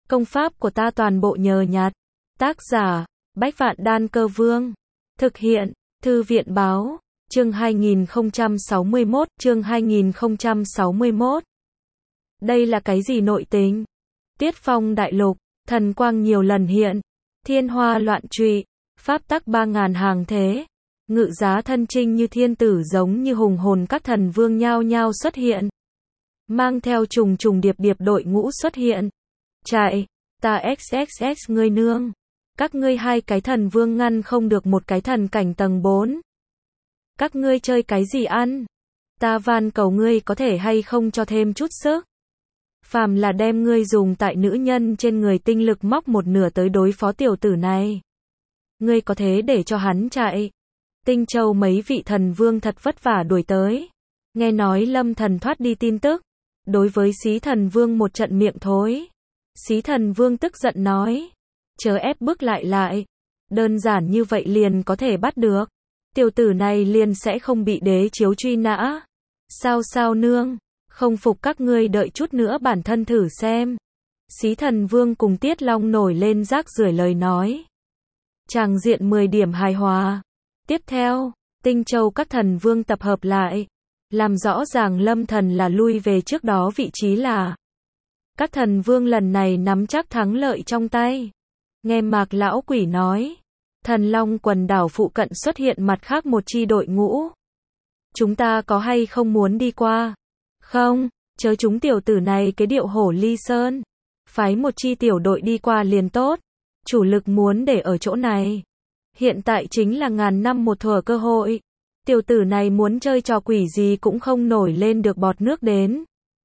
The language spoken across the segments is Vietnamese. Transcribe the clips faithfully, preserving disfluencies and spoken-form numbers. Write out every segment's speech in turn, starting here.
Công pháp của ta toàn bộ nhờ nhặt. Tác giả, Bách Vạn Đan Cơ Vương. Thực hiện, Thư viện Báo. Chương hai nghìn không trăm sáu mươi mốt, chương hai nghìn không trăm sáu mươi mốt. Đây là cái gì nội tình? Tiết Phong đại lục, thần quang nhiều lần hiện, thiên hoa loạn trụy, pháp tắc ba ngàn hàng thế, ngự giá thân trinh như thiên tử giống như hùng hồn các thần vương nhao nhao xuất hiện. Mang theo trùng trùng điệp điệp đội ngũ xuất hiện. Chạy, ta xxx ngươi nương. Các ngươi hai cái thần vương ngăn không được một cái thần cảnh tầng bốn. Các ngươi chơi cái gì ăn? Ta van cầu ngươi có thể hay không cho thêm chút sức. Phàm là đem ngươi dùng tại nữ nhân trên người tinh lực móc một nửa tới đối phó tiểu tử này. Ngươi có thế để cho hắn chạy. Tinh Châu mấy vị thần vương thật vất vả đuổi tới. Nghe nói Lâm Thần thoát đi tin tức. Đối với Xí Thần Vương một trận miệng thối. Xí Thần Vương tức giận nói. Chớ ép bức lại lại. Đơn giản như vậy liền có thể bắt được. Tiểu tử này liền sẽ không bị đế chiếu truy nã. Sao sao nương. Không phục các ngươi đợi chút nữa bản thân thử xem. Xí Thần Vương cùng Tiết Long nổi lên rác rưởi lời nói. Tràng diện mười điểm hài hòa. Tiếp theo, Tinh Châu các thần vương tập hợp lại. Làm rõ ràng Lâm Thần là lui về trước đó vị trí là. Các thần vương lần này nắm chắc thắng lợi trong tay. Nghe Mạc Lão Quỷ nói. Thần Long quần đảo phụ cận xuất hiện mặt khác một chi đội ngũ. Chúng ta có hay không muốn đi qua? Không, chớ chúng tiểu tử này cái điệu hổ ly sơn. Phái một chi tiểu đội đi qua liền tốt. Chủ lực muốn để ở chỗ này. Hiện tại chính là ngàn năm một thuở cơ hội. Tiểu tử này muốn chơi trò quỷ gì cũng không nổi lên được bọt nước đến.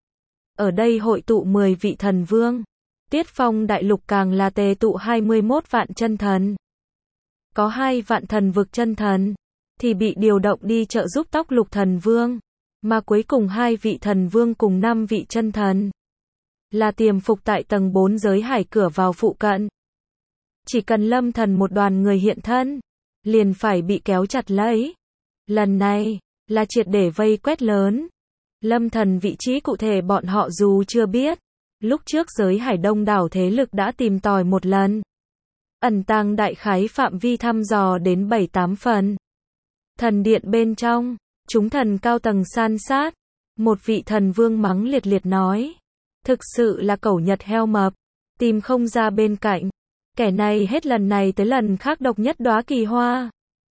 Ở đây hội tụ mười vị thần vương. Tiết Phong đại lục càng là tề tụ hai mươi mốt vạn chân thần. Có hai vạn thần vực chân thần. Thì bị điều động đi trợ giúp tóc lục thần vương. Mà cuối cùng hai vị thần vương cùng năm vị chân thần. Là tiềm phục tại tầng bốn giới hải cửa vào phụ cận. Chỉ cần Lâm Thần một đoàn người hiện thân. Liền phải bị kéo chặt lấy. Lần này, là triệt để vây quét lớn. Lâm Thần vị trí cụ thể bọn họ dù chưa biết. Lúc trước giới hải đông đảo thế lực đã tìm tòi một lần. Ẩn tàng đại khái phạm vi thăm dò đến bảy tám phần. Thần điện bên trong, chúng thần cao tầng san sát. Một vị thần vương mắng liệt liệt nói. Thực sự là cẩu nhật heo mập. Tìm không ra bên cạnh. Kẻ này hết lần này tới lần khác độc nhất đóa kỳ hoa.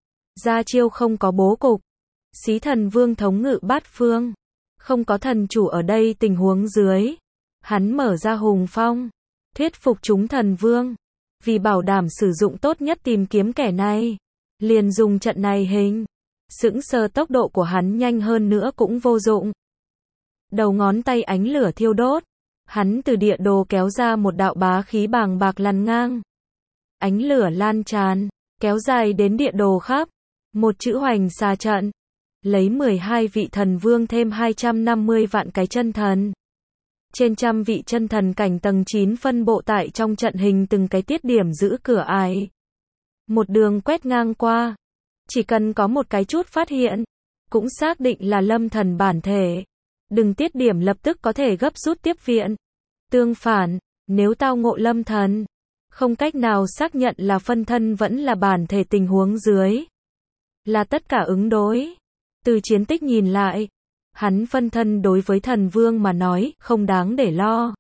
Ra chiêu không có bố cục. Xí Thần Vương thống ngự bát phương. Không có thần chủ ở đây tình huống dưới. Hắn mở ra hùng phong. Thuyết phục chúng thần vương. Vì bảo đảm sử dụng tốt nhất tìm kiếm kẻ này. Liền dùng trận này hình. Sững sờ tốc độ của hắn nhanh hơn nữa cũng vô dụng. Đầu ngón tay ánh lửa thiêu đốt. Hắn từ địa đồ kéo ra một đạo bá khí bàng bạc lằn ngang. Ánh lửa lan tràn. Kéo dài đến địa đồ khắp. Một chữ hoành xà trận. Lấy mười hai vị thần vương thêm hai trăm năm mươi vạn cái chân thần. Trên trăm vị chân thần cảnh tầng chín phân bộ tại trong trận hình từng cái tiết điểm giữ cửa ải. Một đường quét ngang qua. Chỉ cần có một cái chút phát hiện. Cũng xác định là Lâm Thần bản thể. Đừng tiết điểm lập tức có thể gấp rút tiếp viện. Tương phản, nếu tao ngộ Lâm Thần. Không cách nào xác nhận là phân thân vẫn là bản thể tình huống dưới. Là tất cả ứng đối. Từ chiến tích nhìn lại. Hắn phân thân đối với thần vương mà nói không đáng để lo.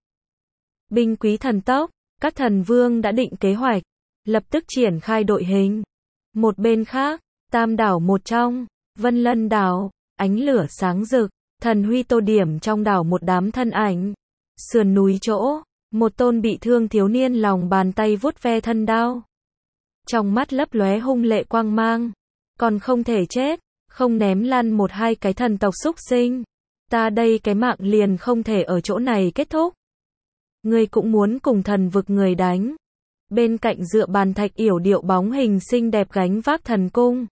Binh quý thần tốc. Các thần vương đã định kế hoạch. Lập tức triển khai đội hình. Một bên khác. Tam đảo một trong. Vân Lân đảo. Ánh lửa sáng rực. Thần huy tô điểm trong đảo một đám thân ảnh. Sườn núi chỗ. Một tôn bị thương thiếu niên lòng bàn tay vuốt ve thân đao. Trong mắt lấp lóe hung lệ quang mang. Còn không thể chết. Không ném lăn một hai cái thần tộc xúc sinh. Ta đây cái mạng liền không thể ở chỗ này kết thúc. Ngươi cũng muốn cùng thần vực người đánh. Bên cạnh dựa bàn thạch yểu điệu bóng hình xinh đẹp gánh vác thần cung.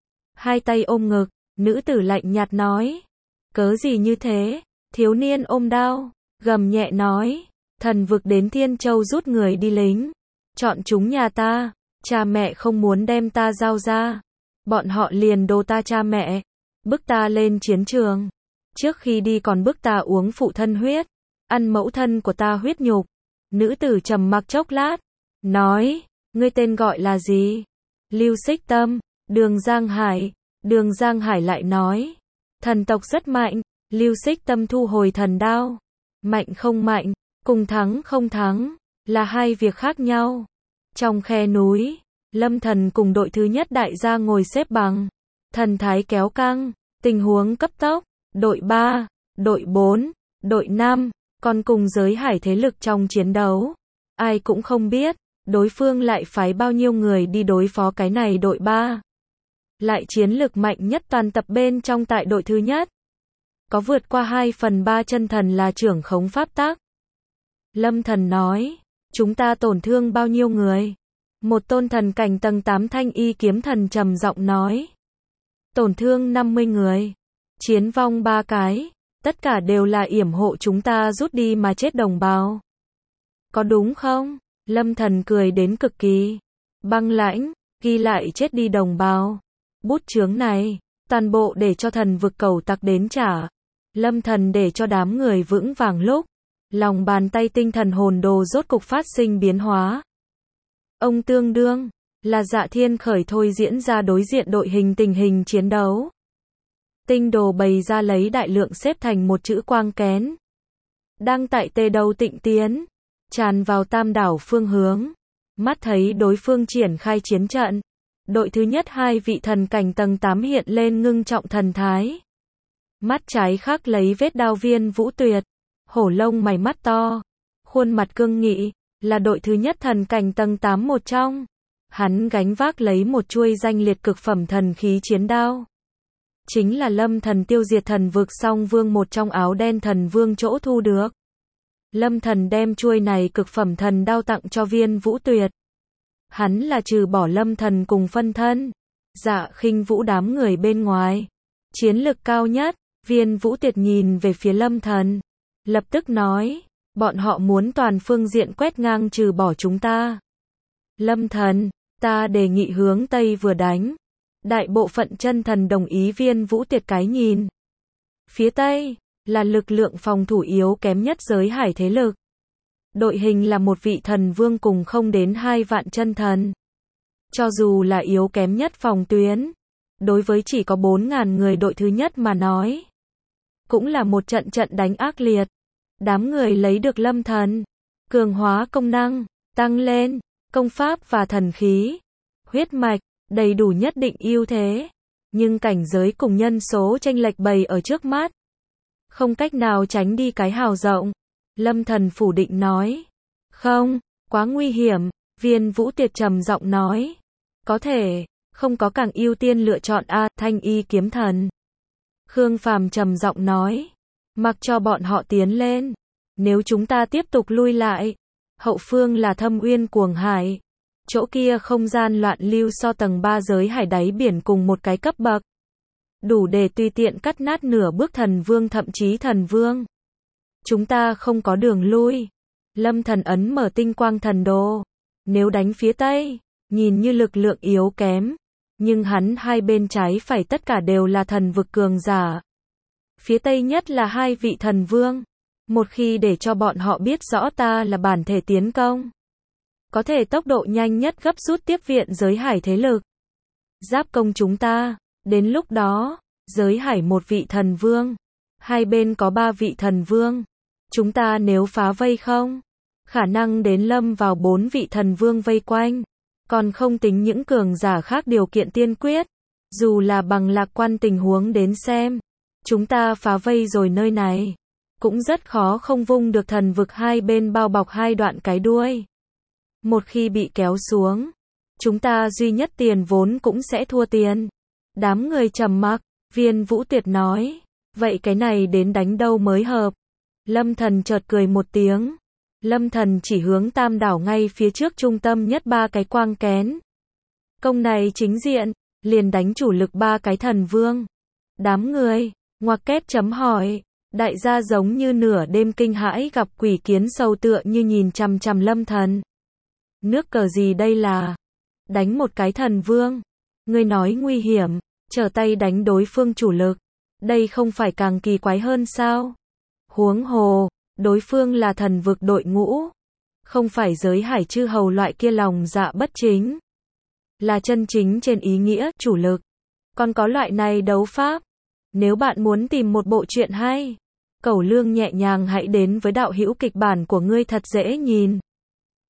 Hai tay ôm ngực. Nữ tử lạnh nhạt nói. Cớ gì như thế? Thiếu niên ôm đao. Gầm nhẹ nói. Thần vực đến Thiên Châu rút người đi lính. Chọn chúng nhà ta. Cha mẹ không muốn đem ta giao ra. Bọn họ liền đồ ta cha mẹ. Bức ta lên chiến trường. Trước khi đi còn bức ta uống phụ thân huyết. Ăn mẫu thân của ta huyết nhục. Nữ tử trầm mặc chốc lát, nói, ngươi tên gọi là gì? Lưu Xích Tâm, Đường Giang Hải. Đường Giang Hải lại nói, thần tộc rất mạnh. Lưu Xích Tâm thu hồi thần đao. Mạnh không mạnh, cùng thắng không thắng, là hai việc khác nhau. Trong khe núi, Lâm Thần cùng đội thứ nhất đại gia ngồi xếp bằng. Thần thái kéo căng, tình huống cấp tốc. Đội ba, đội bốn, đội năm, còn cùng giới hải thế lực trong chiến đấu. Ai cũng không biết, đối phương lại phái bao nhiêu người đi đối phó cái này đội ba. Lại chiến lực mạnh nhất toàn tập bên trong tại đội thứ nhất. Có vượt qua hai phần ba chân thần là trưởng khống pháp tắc. Lâm Thần nói, chúng ta tổn thương bao nhiêu người? Một tôn thần cảnh tầng tám thanh y kiếm thần trầm giọng nói. Tổn thương năm mươi người. Chiến vong ba cái. Tất cả đều là yểm hộ chúng ta rút đi mà chết đồng bào. Có đúng không? Lâm Thần cười đến cực kỳ. Băng lãnh, ghi lại chết đi đồng bào. Bút chướng này, toàn bộ để cho thần vực cầu tặc đến trả. Lâm Thần để cho đám người vững vàng lúc. Lòng bàn tay tinh thần hồn đồ rốt cục phát sinh biến hóa. Ông tương đương, là Dạ Thiên khởi thôi diễn ra đối diện đội hình tình hình chiến đấu. Tinh đồ bày ra lấy đại lượng xếp thành một chữ quang kén. Đang tại tê đầu tịnh tiến, tràn vào tam đảo phương hướng. Mắt thấy đối phương triển khai chiến trận. Đội thứ nhất hai vị thần cảnh tầng tám hiện lên ngưng trọng thần thái. Mắt trái khắc lấy vết đao Viên Vũ Tuyệt. Hổ lông mày mắt to. Khuôn mặt cương nghị, là đội thứ nhất thần cảnh tầng tám một trong. Hắn gánh vác lấy một chuôi danh liệt cực phẩm thần khí chiến đao. Chính là Lâm Thần tiêu diệt thần vực song vương một trong áo đen thần vương chỗ thu được. Lâm Thần đem chuôi này cực phẩm thần đao tặng cho Viên Vũ Tuyệt. Hắn là trừ bỏ Lâm Thần cùng phân thân. Dạ Khinh Vũ đám người bên ngoài. Chiến lực cao nhất. Viên Vũ Tuyệt nhìn về phía Lâm Thần. Lập tức nói. Bọn họ muốn toàn phương diện quét ngang trừ bỏ chúng ta. Lâm Thần, ta đề nghị hướng Tây vừa đánh. Đại bộ phận chân thần đồng ý Viên Vũ Tuyệt cái nhìn. Phía Tây, là lực lượng phòng thủ yếu kém nhất giới hải thế lực. Đội hình là một vị thần vương cùng không đến hai vạn chân thần. Cho dù là yếu kém nhất phòng tuyến, đối với chỉ có bốn ngàn người đội thứ nhất mà nói. Cũng là một trận trận đánh ác liệt. Đám người lấy được Lâm Thần. Cường hóa công năng, tăng lên, công pháp và thần khí. Huyết mạch, đầy đủ nhất định ưu thế. Nhưng cảnh giới cùng nhân số chênh lệch bày ở trước mắt. Không cách nào tránh đi cái hào rộng. Lâm Thần phủ định nói. Không, quá nguy hiểm. Viên Vũ Tuyệt trầm giọng nói. Có thể, không có càng ưu tiên lựa chọn A, thanh y kiếm thần. Khương Phàm trầm giọng nói. Mặc cho bọn họ tiến lên. Nếu chúng ta tiếp tục lui lại. Hậu phương là thâm uyên cuồng hải. Chỗ kia không gian loạn lưu so tầng ba giới hải đáy biển cùng một cái cấp bậc. Đủ để tùy tiện cắt nát nửa bước thần vương thậm chí thần vương. Chúng ta không có đường lui. Lâm Thần ấn mở tinh quang thần đồ. Nếu đánh phía Tây, nhìn như lực lượng yếu kém. Nhưng hắn hai bên trái phải tất cả đều là thần vực cường giả. Phía Tây nhất là hai vị thần vương. Một khi để cho bọn họ biết rõ ta là bản thể tiến công. Có thể tốc độ nhanh nhất gấp rút tiếp viện giới hải thế lực. Giáp công chúng ta. Đến lúc đó, giới hải một vị thần vương. Hai bên có ba vị thần vương. Chúng ta nếu phá vây không? Khả năng đến lâm vào bốn vị thần vương vây quanh. Còn không tính những cường giả khác điều kiện tiên quyết. Dù là bằng lạc quan tình huống đến xem. Chúng ta phá vây rồi nơi này. Cũng rất khó không vung được thần vực hai bên bao bọc hai đoạn cái đuôi. Một khi bị kéo xuống. Chúng ta duy nhất tiền vốn cũng sẽ thua tiền. Đám người trầm mặc. Viên Vũ Tuyệt nói. Vậy cái này đến đánh đâu mới hợp? Lâm Thần chợt cười một tiếng. Lâm Thần chỉ hướng tam đảo ngay phía trước trung tâm nhất ba cái quang kén. Công này chính diện, liền đánh chủ lực ba cái thần vương. Đám người, ngoặc kép chấm hỏi. Đại gia giống như nửa đêm kinh hãi gặp quỷ kiến sâu tựa như nhìn chằm chằm Lâm Thần. Nước cờ gì đây là? Đánh một cái thần vương. Ngươi nói nguy hiểm, trở tay đánh đối phương chủ lực. Đây không phải càng kỳ quái hơn sao? Huống hồ, đối phương là thần vực đội ngũ. Không phải giới hải chư hầu loại kia lòng dạ bất chính. Là chân chính trên ý nghĩa, chủ lực. Còn có loại này đấu pháp. Nếu bạn muốn tìm một bộ truyện hay, cẩu lương nhẹ nhàng hãy đến với đạo hữu kịch bản của ngươi thật dễ nhìn.